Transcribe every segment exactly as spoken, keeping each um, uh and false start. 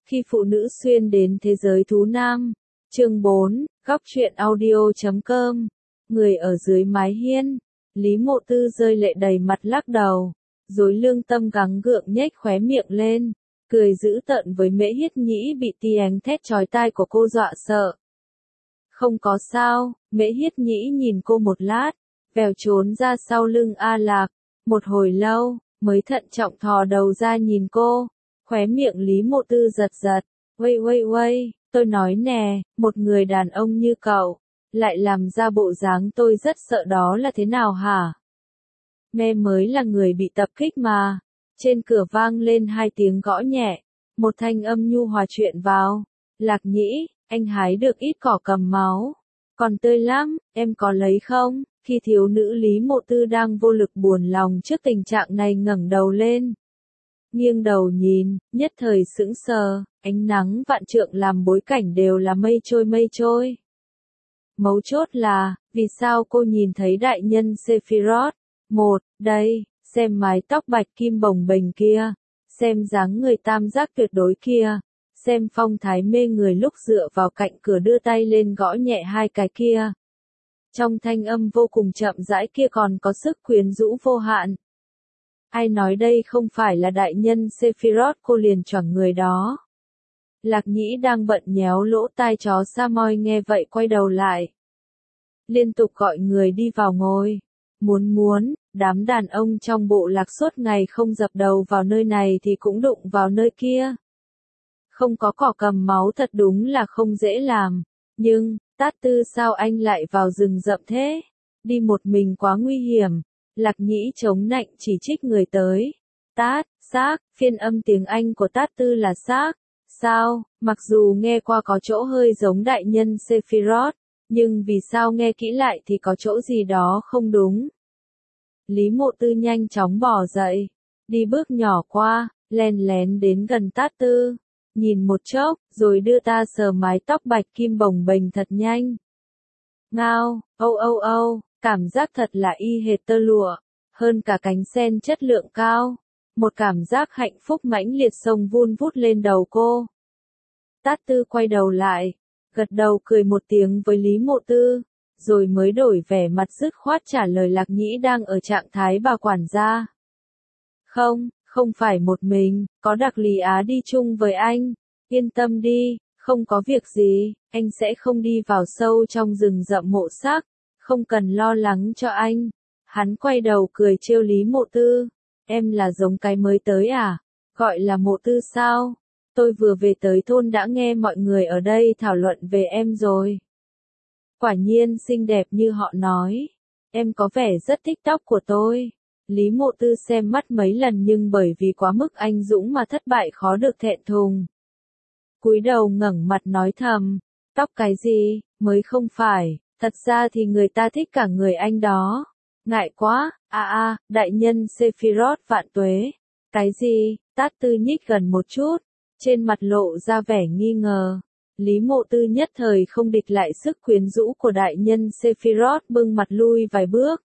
Khi phụ nữ xuyên đến thế giới thú nam. Chương bốn, góc truyện audio chấm com. Người ở dưới mái hiên. Lý Mộ Tư rơi lệ đầy mặt lắc đầu. Dối lương tâm gắng gượng nhếch khóe miệng lên. Cười dữ tợn với Mễ Hiết Nhĩ bị tiếng thét chói tai của cô dọa sợ. Không có sao, Mễ Hiết Nhĩ nhìn cô một lát. Vèo trốn ra sau lưng A Lạc. Một hồi lâu, mới thận trọng thò đầu ra nhìn cô. Khóe miệng Lý Mộ Tư giật giật. Uây uây uây, tôi nói nè, một người đàn ông như cậu, lại làm ra bộ dáng tôi rất sợ đó là thế nào hả? Mẹ mới là người bị tập kích mà. Trên cửa vang lên hai tiếng gõ nhẹ. Một thanh âm nhu hòa chuyện vào. Lạc Nhĩ, anh hái được ít cỏ cầm máu. Còn tươi lắm, em có lấy không? Khi thiếu nữ Lý Mộ Tư đang vô lực buồn lòng trước tình trạng này ngẩng đầu lên. Nghiêng đầu nhìn, nhất thời sững sờ, ánh nắng vạn trượng làm bối cảnh đều là mây trôi mây trôi. Mấu chốt là, vì sao cô nhìn thấy đại nhân Sephiroth? Một, đây, xem mái tóc bạch kim bồng bềnh kia, xem dáng người tam giác tuyệt đối kia, xem phong thái mê người lúc dựa vào cạnh cửa đưa tay lên gõ nhẹ hai cái kia. Trong thanh âm vô cùng chậm rãi kia còn có sức quyến rũ vô hạn. Ai nói đây không phải là đại nhân Sephiroth, cô liền choảng người đó. Lạc Nhĩ đang bận nhéo lỗ tai chó Samoy nghe vậy quay đầu lại. Liên tục gọi người đi vào ngồi. Muốn muốn, đám đàn ông trong bộ lạc suốt ngày không dập đầu vào nơi này thì cũng đụng vào nơi kia. Không có cỏ cầm máu thật đúng là không dễ làm. Nhưng, Tát Tư sao anh lại vào rừng rậm thế? Đi một mình quá nguy hiểm. Lạc Nhĩ chống nạnh chỉ trích người tới. Tát, xác, phiên âm tiếng Anh của Tát Tư là xác. Sao, mặc dù nghe qua có chỗ hơi giống đại nhân Sephiroth, nhưng vì sao nghe kỹ lại thì có chỗ gì đó không đúng. Lý Mộ Tư nhanh chóng bỏ dậy, đi bước nhỏ qua, len lén đến gần Tát Tư, nhìn một chốc, rồi đưa ta sờ mái tóc bạch kim bồng bềnh thật nhanh. Ngao, âu âu âu, cảm giác thật là y hệt tơ lụa, hơn cả cánh sen chất lượng cao. Một cảm giác hạnh phúc mãnh liệt sông vun vút lên đầu cô. Tát Tư quay đầu lại, gật đầu cười một tiếng với Lý Mộ Tư, rồi mới đổi vẻ mặt dứt khoát trả lời Lạc Nhĩ đang ở trạng thái bà quản gia. Không, không phải một mình, có Đặc Lý Á đi chung với anh. Yên tâm đi, không có việc gì, anh sẽ không đi vào sâu trong rừng rậm mộ xác, không cần lo lắng cho anh. Hắn quay đầu cười trêu Lý Mộ Tư. Em là giống cái mới tới à? Gọi là Mộ Tư sao? Tôi vừa về tới thôn đã nghe mọi người ở đây thảo luận về em rồi. Quả nhiên xinh đẹp như họ nói. Em có vẻ rất thích tóc của tôi. Lý Mộ Tư xem mắt mấy lần nhưng bởi vì quá mức anh dũng mà thất bại khó được thẹn thùng. Cúi đầu ngẩng mặt nói thầm. Tóc cái gì, mới không phải, thật ra thì người ta thích cả người anh đó. Ngại quá, a à, a, à, đại nhân Sephiroth vạn tuế. Cái gì? Tát Tư nhích gần một chút, trên mặt lộ ra vẻ nghi ngờ. Lý Mộ Tư nhất thời không địch lại sức quyến rũ của đại nhân Sephiroth, bưng mặt lui vài bước.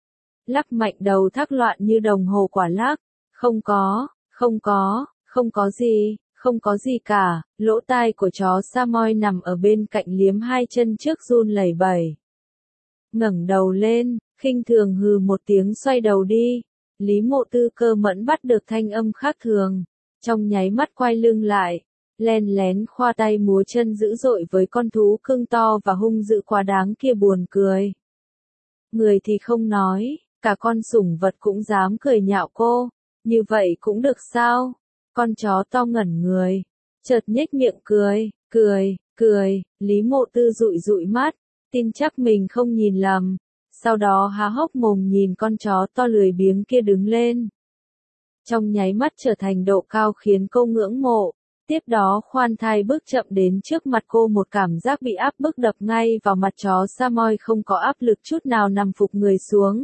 Lắc mạnh đầu thắc loạn như đồng hồ quả lắc. Không có, không có, không có gì, không có gì cả. Lỗ tai của chó Samoy nằm ở bên cạnh liếm hai chân trước run lẩy bẩy. Ngẩng đầu lên, khinh thường hừ một tiếng xoay đầu đi. Lý Mộ Tư cơ mẫn bắt được thanh âm khác thường, trong nháy mắt quay lưng lại, len lén khoa tay múa chân dữ dội với con thú cưng to và hung dữ quá đáng kia buồn cười. Người thì không nói, cả con sủng vật cũng dám cười nhạo cô, như vậy cũng được sao? Con chó to ngẩn người, chợt nhếch miệng cười, cười, cười. Lý Mộ Tư dụi dụi mắt, tin chắc mình không nhìn lầm. Sau đó há hốc mồm nhìn con chó to lười biếng kia đứng lên. Trong nháy mắt trở thành độ cao khiến cô ngưỡng mộ. Tiếp đó khoan thai bước chậm đến trước mặt cô, một cảm giác bị áp bức đập ngay vào mặt chó Samoy không có áp lực chút nào nằm phục người xuống.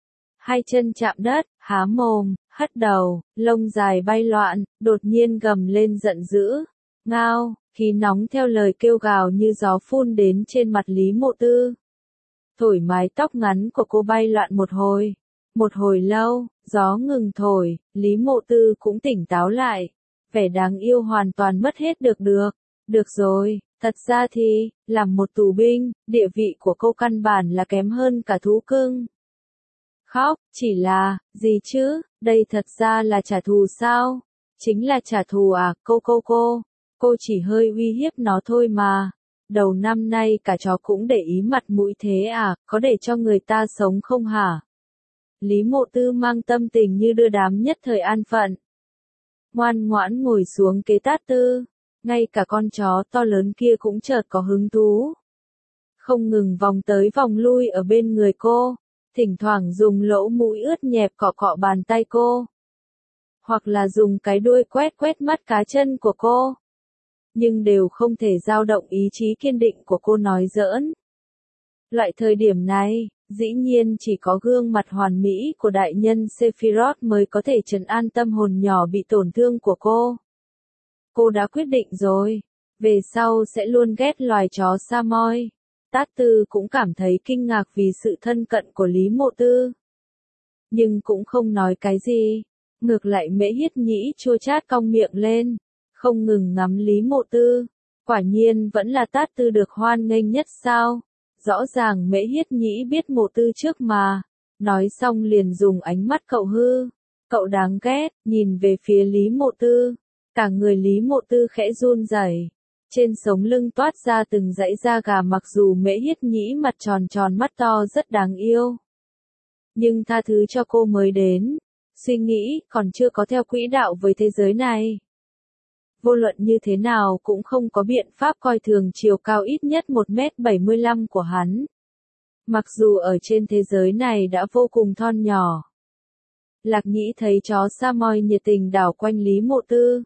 Hai chân chạm đất, há mồm, hất đầu, lông dài bay loạn, đột nhiên gầm lên giận dữ. Ngao, khí nóng theo lời kêu gào như gió phun đến trên mặt Lý Mộ Tư. Thổi mái tóc ngắn của cô bay loạn một hồi. Một hồi lâu, gió ngừng thổi, Lý Mộ Tư cũng tỉnh táo lại. vẻ đáng yêu hoàn toàn mất hết được được. Được rồi, thật ra thì, làm một tù binh, địa vị của cô căn bản là kém hơn cả thú cưng. Khóc, chỉ là, gì chứ, đây thật ra là trả thù sao? Chính là trả thù à, cô cô cô, cô chỉ hơi uy hiếp nó thôi mà. Đầu năm nay cả chó cũng để ý mặt mũi thế à, có để cho người ta sống không hả? Lý Mộ Tư mang tâm tình như đưa đám nhất thời an phận. Ngoan ngoãn ngồi xuống kế Tát Tư, ngay cả con chó to lớn kia cũng chợt có hứng thú. Không ngừng vòng tới vòng lui ở bên người cô, thỉnh thoảng dùng lỗ mũi ướt nhẹp cọ cọ bàn tay cô. Hoặc là dùng cái đuôi quét quét mắt cá chân của cô. Nhưng đều không thể dao động ý chí kiên định của cô nói giỡn. Loại thời điểm này, dĩ nhiên chỉ có gương mặt hoàn mỹ của đại nhân Sephiroth mới có thể trấn an tâm hồn nhỏ bị tổn thương của cô. Cô đã quyết định rồi, về sau sẽ luôn ghét loài chó Samoy. Tát Tư cũng cảm thấy kinh ngạc vì sự thân cận của Lý Mộ Tư. Nhưng cũng không nói cái gì, ngược lại Mễ Hiết Nhĩ chua chát cong miệng lên, không ngừng ngắm Lý Mộ Tư. Quả nhiên vẫn là Tát Tư được hoan nghênh nhất sao? Rõ ràng Mễ Hiết Nhĩ biết Mộ Tư trước mà. Nói xong liền dùng ánh mắt cậu hư. Cậu đáng ghét, nhìn về phía Lý Mộ Tư. Cả người Lý Mộ Tư khẽ run rẩy. Trên sống lưng toát ra từng dãy da gà, mặc dù Mễ Hiết Nhĩ mặt tròn tròn mắt to rất đáng yêu. Nhưng tha thứ cho cô mới đến. Suy nghĩ còn chưa có theo quỹ đạo với thế giới này. Vô luận như thế nào cũng không có biện pháp coi thường chiều cao ít nhất một mét bảy mươi lăm của hắn. Mặc dù ở trên thế giới này đã vô cùng thon nhỏ. Lạc Nhĩ thấy chó Samoy nhiệt tình đảo quanh Lý Mộ Tư.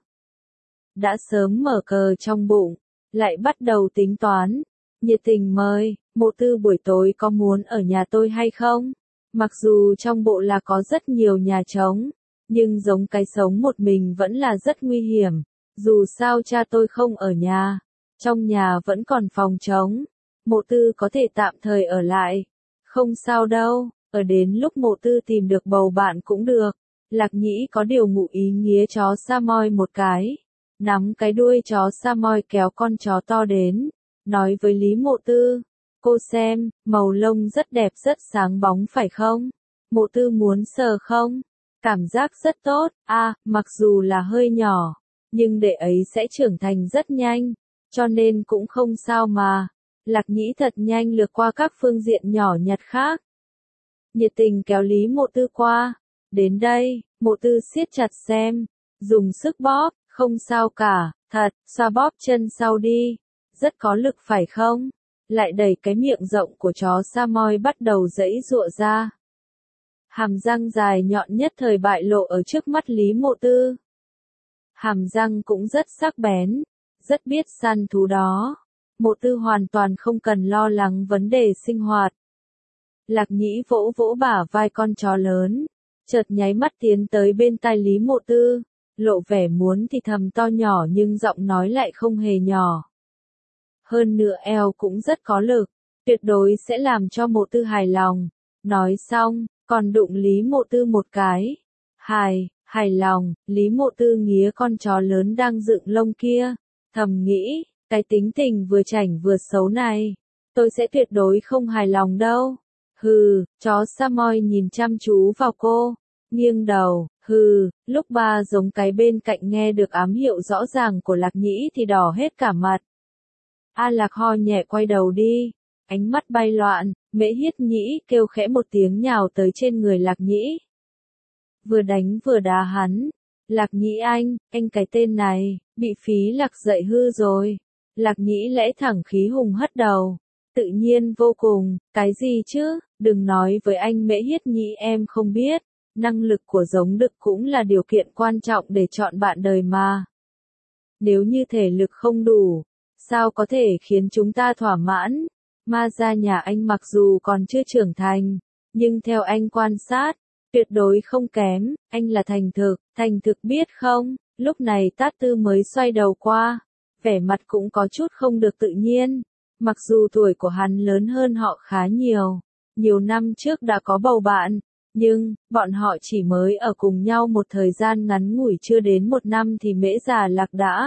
Đã sớm mở cờ trong bụng, lại bắt đầu tính toán. Nhiệt tình mời, Mộ Tư buổi tối có muốn ở nhà tôi hay không? Mặc dù trong bộ là có rất nhiều nhà trống, nhưng giống cái sống một mình vẫn là rất nguy hiểm. Dù sao cha tôi không ở nhà, trong nhà vẫn còn phòng trống. Mộ Tư có thể tạm thời ở lại. Không sao đâu, ở đến lúc Mộ Tư tìm được bầu bạn cũng được. Lạc Nhĩ có điều ngụ ý nghía chó Samoy một cái. Nắm cái đuôi chó Samoy kéo con chó to đến. Nói với Lý Mộ Tư. Cô xem, màu lông rất đẹp rất sáng bóng phải không? Mộ Tư muốn sờ không? Cảm giác rất tốt, à, mặc dù là hơi nhỏ. Nhưng đệ ấy sẽ trưởng thành rất nhanh. Cho nên cũng không sao mà. Lạc Nhĩ thật nhanh lược qua các phương diện nhỏ nhặt khác. Nhiệt tình kéo Lý Mộ Tư qua. Đến đây, Mộ Tư siết chặt xem. Dùng sức bóp, không sao cả, thật, xoa bóp chân sau đi. Rất có lực phải không? Lại đẩy cái miệng rộng của chó Samoy bắt đầu giãy giụa ra. Hàm răng dài nhọn nhất thời bại lộ ở trước mắt Lý Mộ Tư. Hàm răng cũng rất sắc bén, rất biết săn thú đó. Mộ Tư hoàn toàn không cần lo lắng vấn đề sinh hoạt. Lạc Nhĩ vỗ vỗ bả vai con chó lớn, chợt nháy mắt tiến tới bên tai Lý Mộ Tư, lộ vẻ muốn thì thầm to nhỏ nhưng giọng nói lại không hề nhỏ. Hơn nữa eo cũng rất có lực, tuyệt đối sẽ làm cho Mộ Tư hài lòng. Nói xong, còn đụng Lý Mộ Tư một cái. Hài, hài lòng, Lý Mộ Tư nghía con chó lớn đang dựng lông kia, thầm nghĩ, cái tính tình vừa chảnh vừa xấu này, tôi sẽ tuyệt đối không hài lòng đâu. Hừ, chó Samoy nhìn chăm chú vào cô, nghiêng đầu, hừ, lúc ba giống cái bên cạnh nghe được ám hiệu rõ ràng của Lạc Nhĩ thì đỏ hết cả mặt. A Lạc ho nhẹ quay đầu đi, ánh mắt bay loạn, Mễ Hiết Nhĩ kêu khẽ một tiếng nhào tới trên người Lạc Nhĩ. Vừa đánh vừa đá hắn. Lạc Nhĩ anh, anh cái tên này, bị Phí Lạc dạy hư rồi. Lạc Nhĩ lẽ thẳng khí hùng hất đầu. Tự nhiên vô cùng, cái gì chứ, đừng nói với anh Mễ Hiết Nhĩ em không biết. Năng lực của giống đực cũng là điều kiện quan trọng để chọn bạn đời mà. Nếu như thể lực không đủ, sao có thể khiến chúng ta thỏa mãn? Ma gia nhà anh mặc dù còn chưa trưởng thành, nhưng theo anh quan sát, tuyệt đối không kém, anh là thành thực, thành thực biết không? Lúc này Tát Tư mới xoay đầu qua, vẻ mặt cũng có chút không được tự nhiên, mặc dù tuổi của hắn lớn hơn họ khá nhiều, nhiều năm trước đã có bầu bạn, Nhưng, bọn họ chỉ mới ở cùng nhau một thời gian ngắn ngủi chưa đến một năm thì Mễ Già Lạc đã.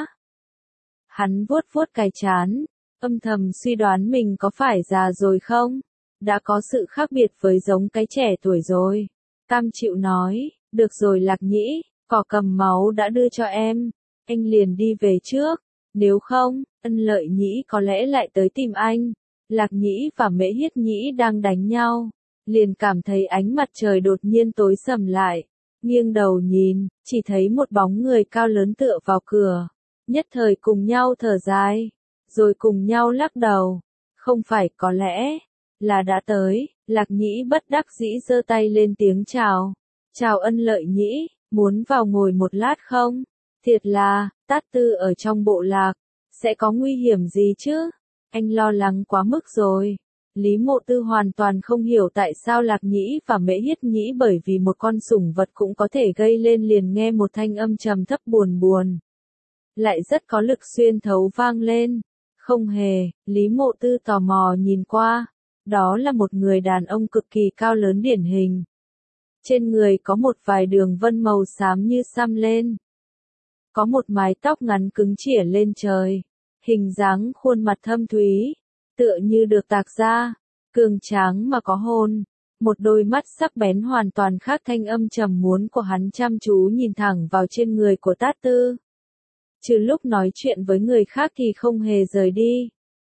Hắn vuốt vuốt cái trán, âm thầm suy đoán mình có phải già rồi không? Đã có sự khác biệt với giống cái trẻ tuổi rồi. Cam chịu nói, được rồi Lạc Nhĩ, cỏ cầm máu đã đưa cho em, anh liền đi về trước, nếu không, Ân Lợi Nhĩ có lẽ lại tới tìm anh. Lạc Nhĩ và Mễ Hiết Nhĩ đang đánh nhau, liền cảm thấy ánh mặt trời đột nhiên tối sầm lại, nghiêng đầu nhìn, chỉ thấy một bóng người cao lớn tựa vào cửa, nhất thời cùng nhau thở dài, rồi cùng nhau lắc đầu, không phải có lẽ là đã tới. Lạc Nhĩ bất đắc dĩ giơ tay lên tiếng chào, chào Ân Lợi Nhĩ, muốn vào ngồi một lát không? Thiệt là, Tát Tư ở trong bộ lạc, sẽ có nguy hiểm gì chứ? Anh lo lắng quá mức rồi. Lý Mộ Tư hoàn toàn không hiểu tại sao Lạc Nhĩ và Mễ Hiết Nhĩ bởi vì một con sủng vật cũng có thể gây lên liền nghe một thanh âm trầm thấp buồn buồn. Lại rất có lực xuyên thấu vang lên. Không hề, Lý Mộ Tư tò mò nhìn qua. Đó là một người đàn ông cực kỳ cao lớn điển hình. Trên người có một vài đường vân màu xám như xăm lên. Có một mái tóc ngắn cứng chĩa lên trời. Hình dáng khuôn mặt thâm thúy, tựa như được tạc ra, cường tráng mà có hồn. Một đôi mắt sắc bén hoàn toàn khác thanh âm trầm muốn của hắn chăm chú nhìn thẳng vào trên người của Tát Tư. Trừ lúc nói chuyện với người khác thì không hề rời đi.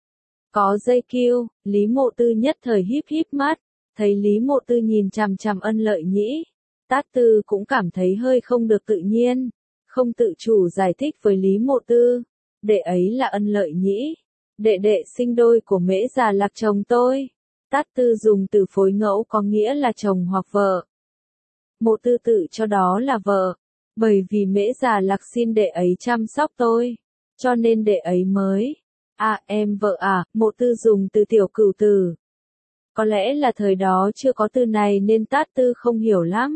Có dây kiêu, Lý Mộ Tư nhất thời híp híp mắt, thấy Lý Mộ Tư nhìn chằm chằm Ân Lợi Nhĩ. Tát Tư cũng cảm thấy hơi không được tự nhiên, không tự chủ giải thích với Lý Mộ Tư. Đệ ấy là Ân Lợi Nhĩ, đệ đệ sinh đôi của Mễ Già Lạc chồng tôi. Tát Tư dùng từ phối ngẫu có nghĩa là chồng hoặc vợ. Mộ Tư tự cho đó là vợ, bởi vì Mễ Già Lạc xin đệ ấy chăm sóc tôi, cho nên đệ ấy mới. À em vợ à, Mộ Tư dùng từ tiểu cửu từ. Có lẽ là thời đó chưa có từ này nên Tát Tư không hiểu lắm.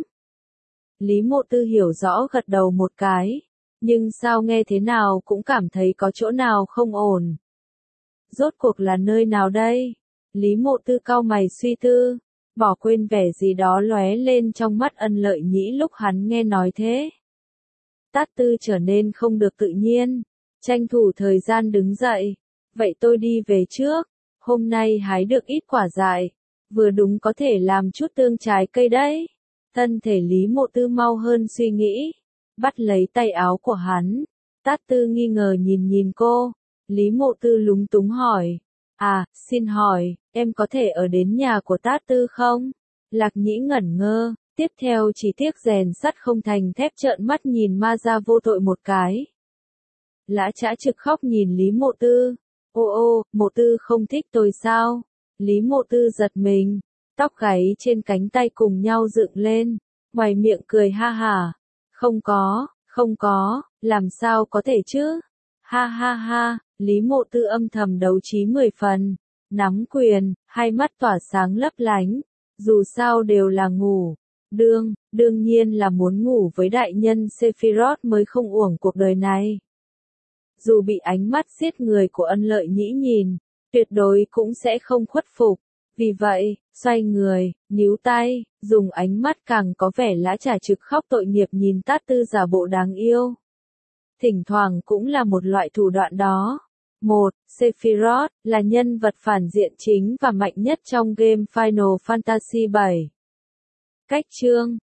Lý Mộ Tư hiểu rõ gật đầu một cái. Nhưng sao nghe thế nào cũng cảm thấy có chỗ nào không ổn. Rốt cuộc là nơi nào đây? Lý Mộ Tư cau mày suy tư, bỏ quên vẻ gì đó lóe lên trong mắt Ân Lợi Nhĩ lúc hắn nghe nói thế. Tát Tư trở nên không được tự nhiên, tranh thủ thời gian đứng dậy. Vậy tôi đi về trước, hôm nay hái được ít quả dại, vừa đúng có thể làm chút tương trái cây đấy. Thân thể Lý Mộ Tư mau hơn suy nghĩ. Bắt lấy tay áo của hắn. Tát Tư nghi ngờ nhìn nhìn cô. Lý Mộ Tư lúng túng hỏi. À, xin hỏi, em có thể ở đến nhà của Tát Tư không? Lạc Nhĩ ngẩn ngơ, tiếp theo chỉ tiếc rèn sắt không thành thép trợn mắt nhìn ma ra vô tội một cái. Lã Trã Trực khóc nhìn Lý Mộ Tư. Ô ô, Mộ Tư không thích tôi sao? Lý Mộ Tư giật mình, tóc gáy trên cánh tay cùng nhau dựng lên, ngoài miệng cười ha hả. Không có, không có, làm sao có thể chứ? Ha ha ha, Lý Mộ Tư âm thầm đấu trí mười phần, nắm quyền, hai mắt tỏa sáng lấp lánh, dù sao đều là ngủ. Đương, đương nhiên là muốn ngủ với đại nhân Sephiroth mới không uổng cuộc đời này. Dù bị ánh mắt giết người của Ân Lợi Nhĩ nhìn, tuyệt đối cũng sẽ không khuất phục. Vì vậy, xoay người, níu tay, dùng ánh mắt càng có vẻ Lã Trà Trực khóc tội nghiệp nhìn Tát Tư giả bộ đáng yêu. Thỉnh thoảng cũng là một loại thủ đoạn đó. một. Sephiroth là nhân vật phản diện chính và mạnh nhất trong game Final Fantasy bảy. Cách chương